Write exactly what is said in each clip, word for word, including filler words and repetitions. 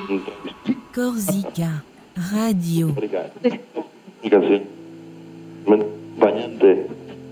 Corsica Radio. Comunicación. Acompañante.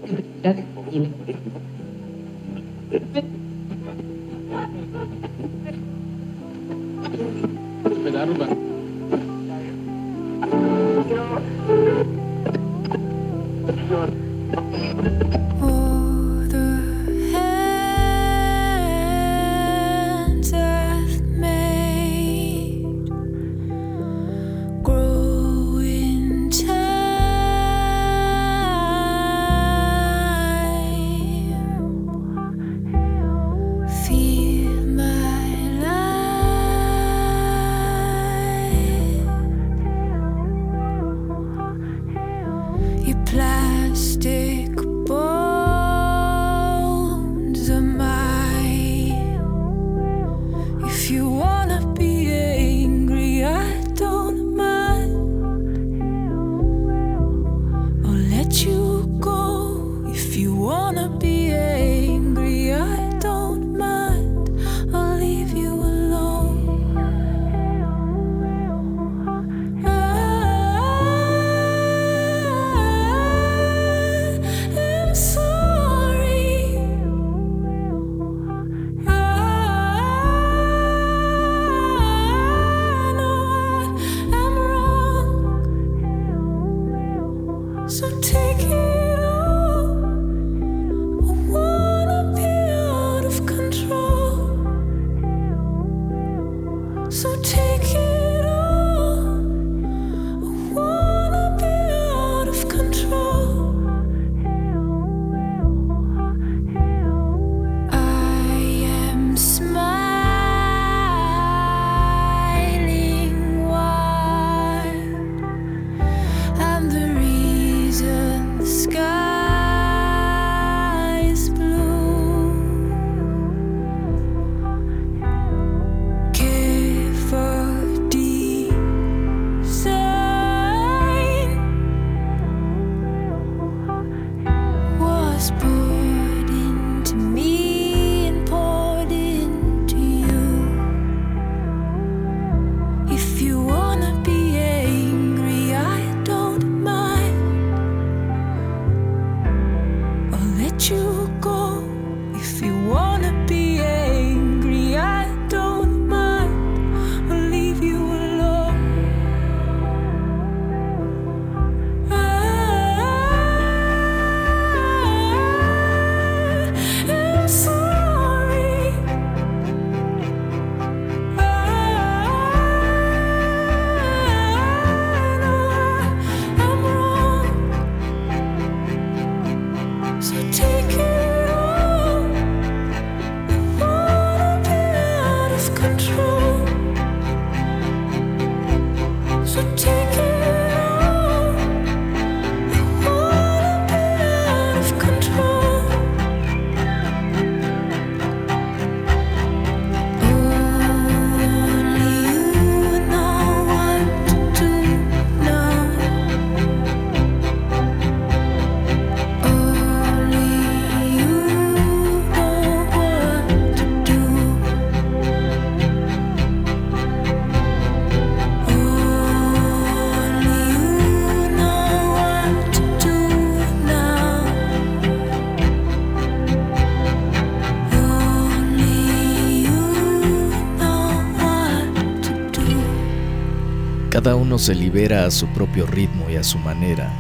Cada uno se libera a su propio ritmo y a su manera.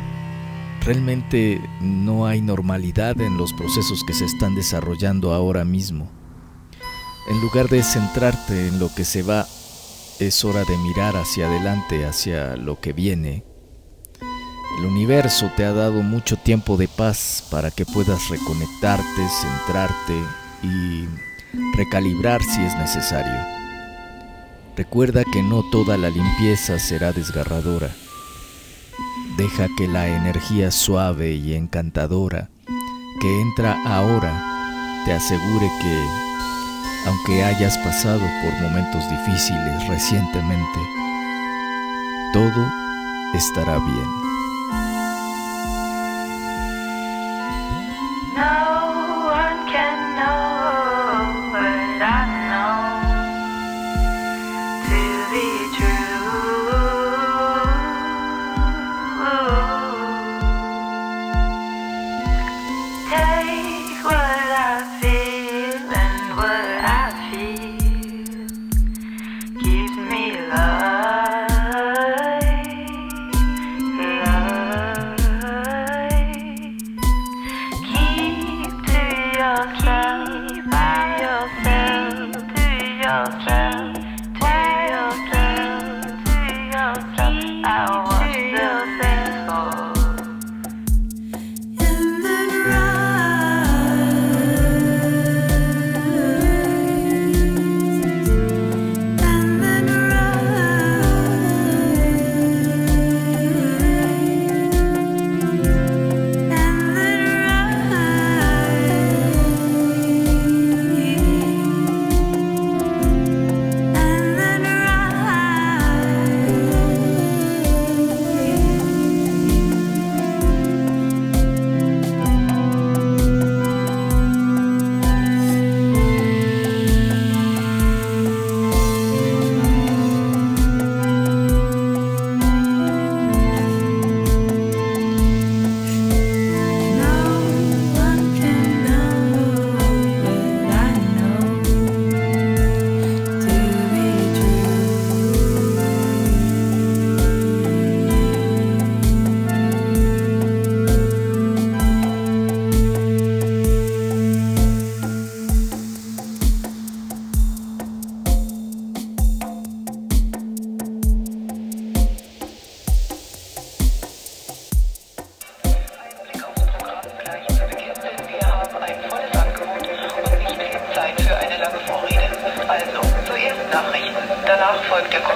Realmente no hay normalidad en los procesos que se están desarrollando ahora mismo. En lugar de centrarte en lo que se va, es hora de mirar hacia adelante, hacia lo que viene. El universo te ha dado mucho tiempo de paz para que puedas reconectarte, centrarte y recalibrar si es necesario. Recuerda que no toda la limpieza será desgarradora. Deja que la energía suave y encantadora que entra ahora te asegure que, aunque hayas pasado por momentos difíciles recientemente, todo estará bien. No one can know what I know. To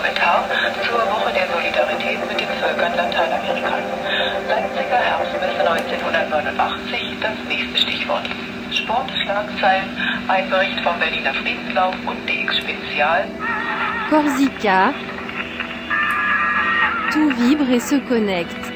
Kommentar zur Woche der Solidarität mit den Völkern Lateinamerikas. Leipziger Herbstmesse neunzehnhundertneunundachtzig, das nächste Stichwort. Sportschlagzeilen, ein Bericht vom Berliner Friedenslauf und D X Spezial. Corsica, tout vibre et se connecte.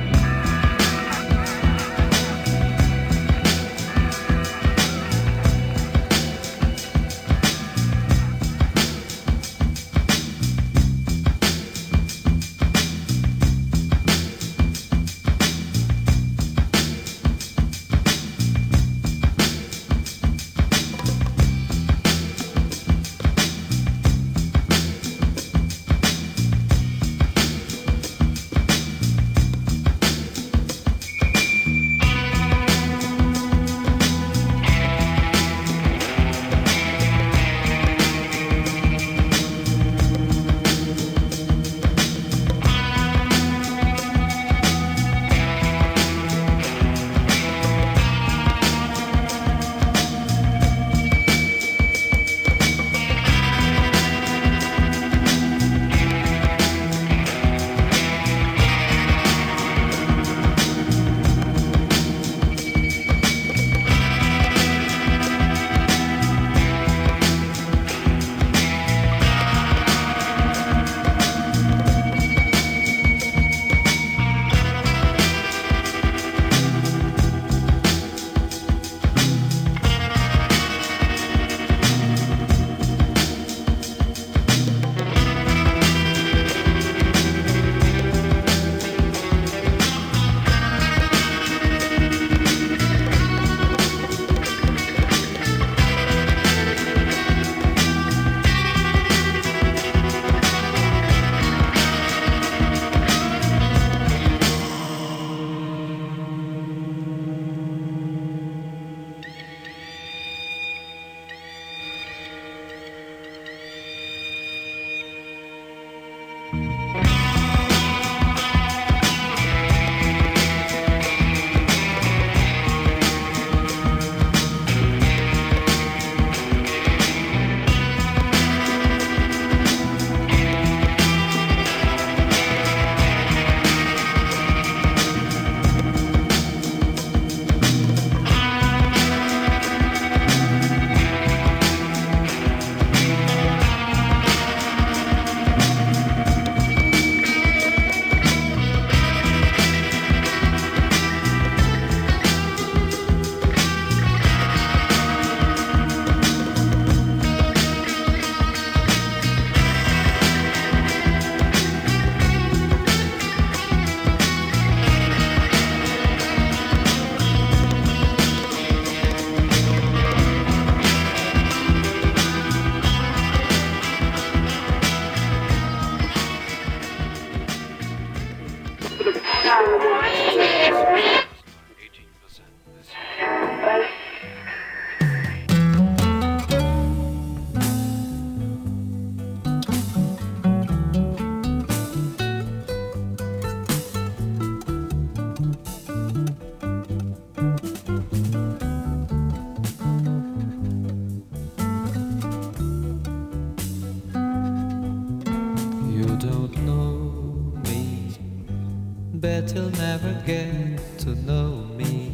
Bet you'll never get to know me.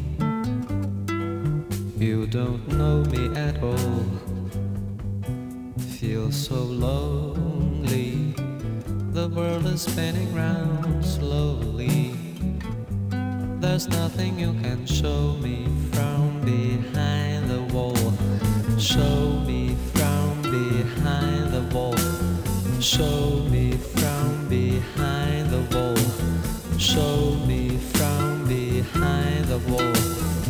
You don't know me at all. Feel so lonely. The world is spinning round slowly. There's nothing you can show me from behind the wall. Show me from behind the wall. Show me from behind the wall. Show me from behind the wall.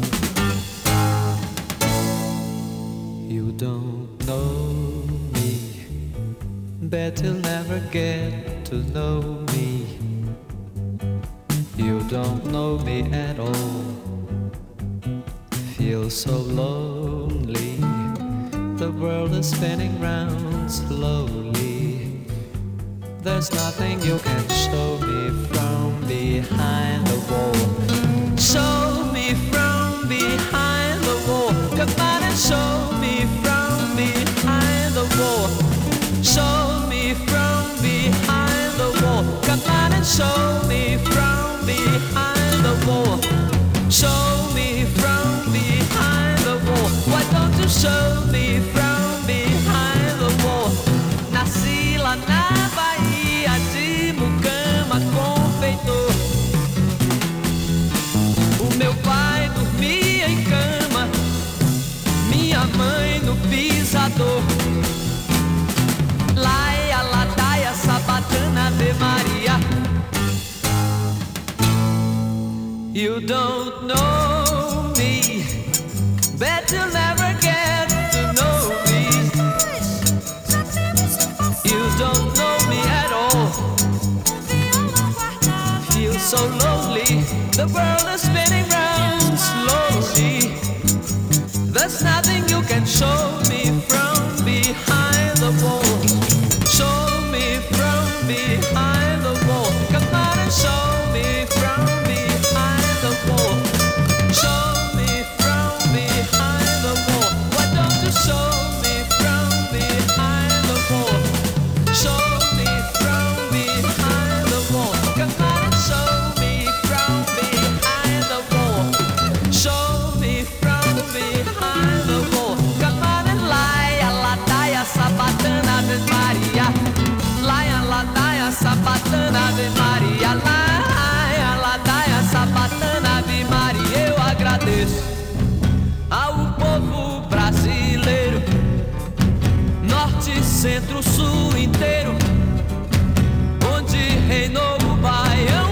You don't know me. Bet you'll never get to know me. You don't know me at all. Feel so lonely. The world is spinning round slowly. There's nothing you can show me from behind the wall. Show me from behind the wall. Come on and show me from behind the wall. Show me from behind You don't know me, bet you'll never get to know me. You don't know me at all. Feel so lonely, the world is spinning round slowly. There's nothing you can show me from behind the wall. Show me from behind the wall. Come on and show me from behind the wall. Show me from behind the wall. Why don't you show me from behind the wall? Show me from behind the wall. Come on and show me from behind the wall. Show me from behind the wall. Come on and lie, ladaia, sabatana, Ave Maria. Lie, ladaia, sabatana, Ave Maria. Lie, ladaia, sabatana, Ave Maria. Eu agradeço ao povo brasileiro, norte, centro, sul inteiro, onde reinou o Baião.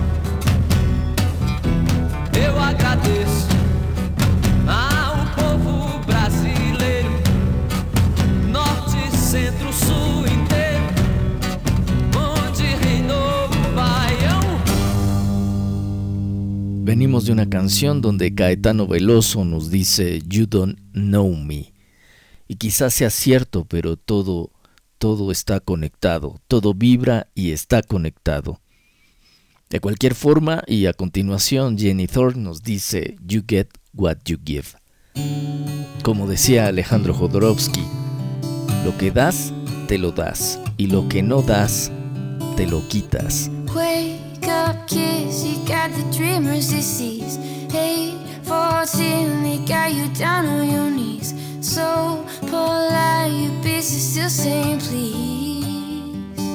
Eu agradeço ao povo brasileiro, norte, centro, sul inteiro, onde reinou o Baião. Venimos de una canción donde Caetano Veloso nos dice You don't know me. Y quizás sea cierto, pero todo, todo está conectado, todo vibra y está conectado. De cualquier forma, y a continuación Jenny Thorne nos dice You get what you give. Como decía Alejandro Jodorowsky, lo que das, te lo das, y lo que no das, te lo quitas. Wake up, kids, you got the dreamer's disease. Eight, fourteen, they got you down on your knees. So polite, you busy, still saying please.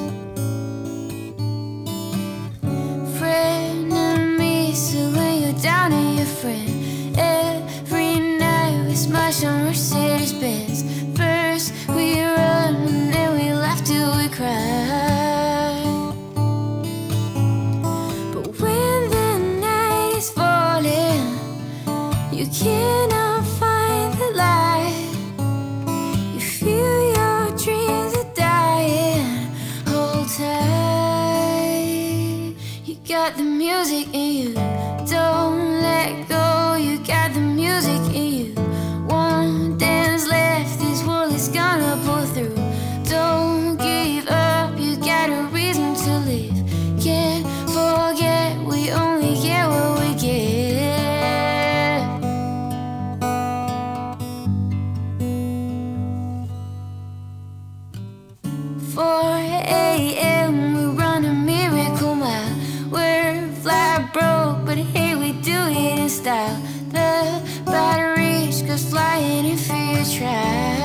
Frenemies, so when you're down and your friend. Every night we smash on Mercedes Benz. First we run and then we laugh till we cry. You cannot find the light. You feel your dreams are dying. Hold tight. You got the music in you. Don't let go. You got the music in you. One dance left. This world is gonna pull through. Don't give up. You got a reason to live. Can't forget. We only get what we get. four a.m. we run a miracle mile. We're flat broke, but hey, we do it in style. The battery goes flying if you try.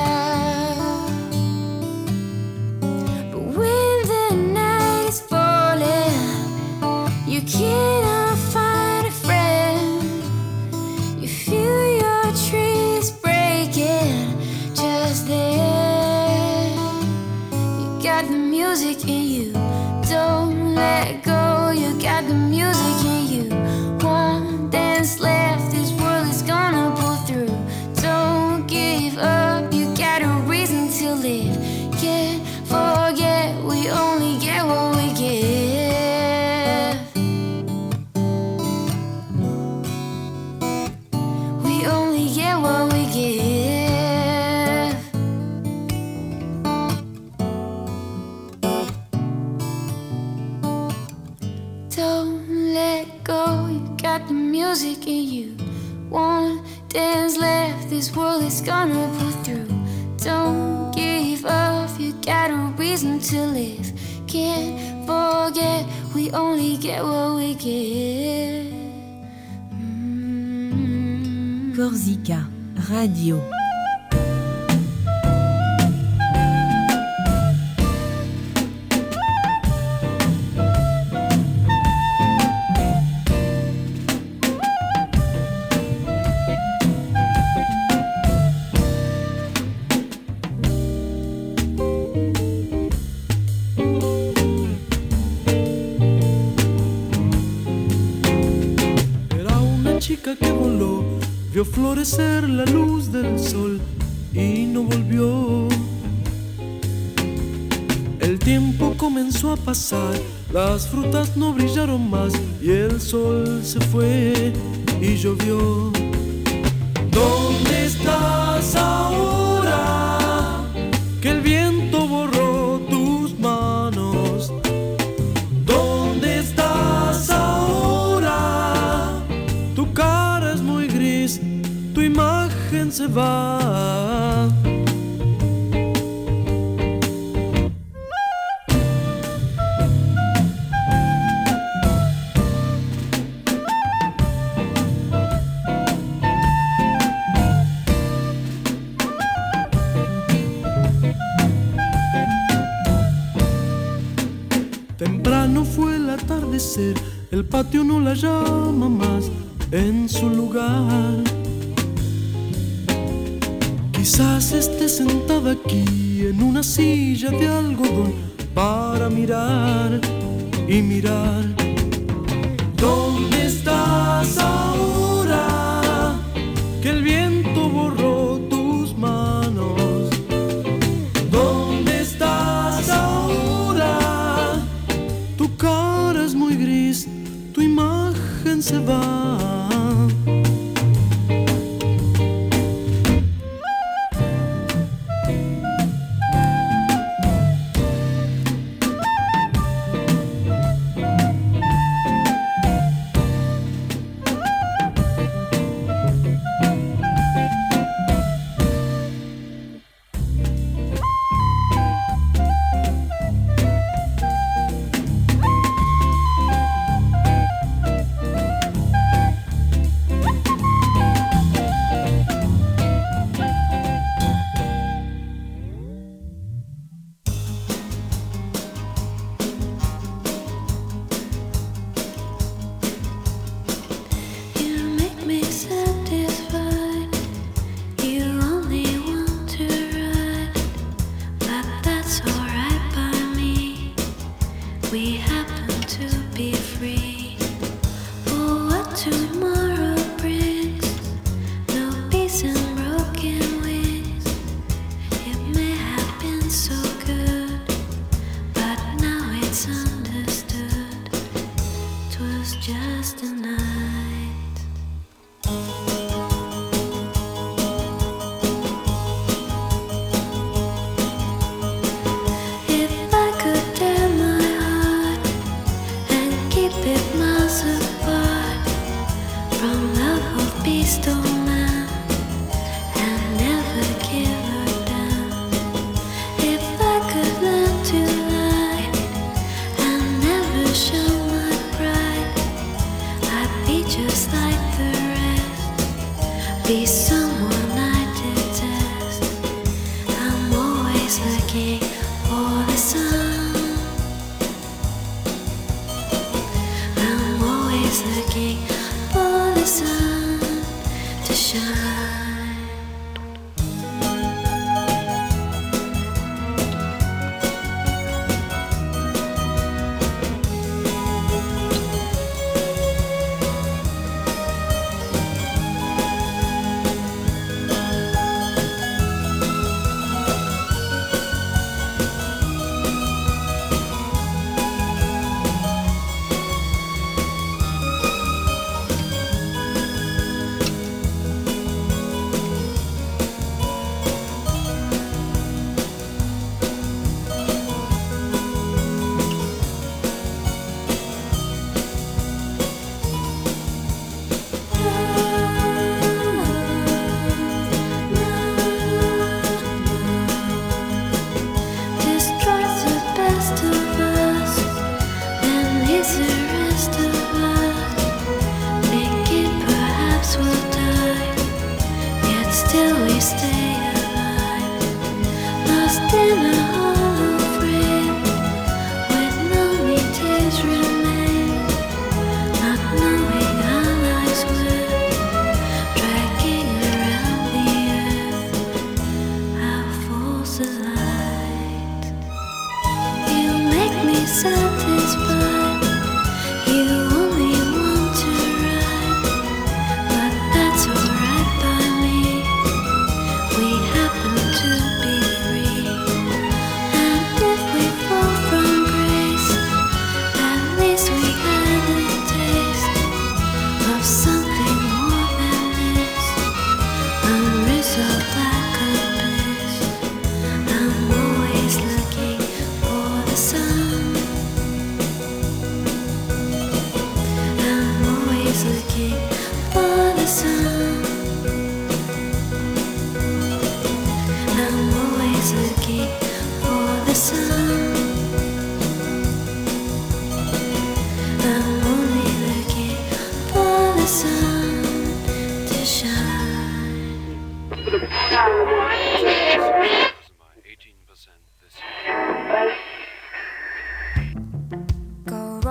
But when the night is falling, you cannot find a friend. You feel your trees breaking just there. Got the music in you. Don't let go. You got the music in you. One dance left. This world is gonna pull through. Don't give up. You got a reason to live. Can't forget. We only get what we give. We only get what we give. Don't let go, you got the music in you. One dance left, this world is gonna pull through. Don't give up, you got a reason to live. Can't forget, we only get what we give. Mm-hmm. Corsica Radio. chica que voló, vio florecer la luz del sol y no volvió. El tiempo comenzó a pasar, las frutas no brillaron más y el sol se fue y llovió. ¿Dónde estás ahora? Que el viento borró tus manos. ¿Dónde estás ahora? Tu cara es muy gris, tu imagen se va. Temprano fue el atardecer, el patio no la llama más en su lugar. Quizás esté sentada aquí en una silla de algodón para mirar y mirar. ¿Dónde estás ahora? Que el viento borró tus manos. ¿Dónde estás ahora? Tu cara es muy gris, tu imagen se va.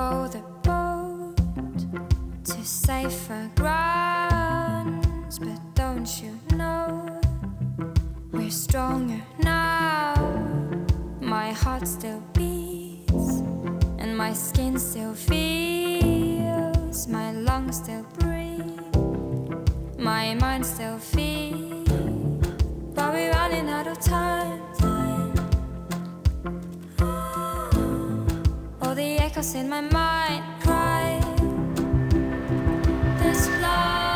row the boat to safer grounds. But don't you know we're stronger now? My heart still beats and my skin still feels, my lungs still breathe, my mind still feels. But we're running out of time. All the echoes in my mind cry, this love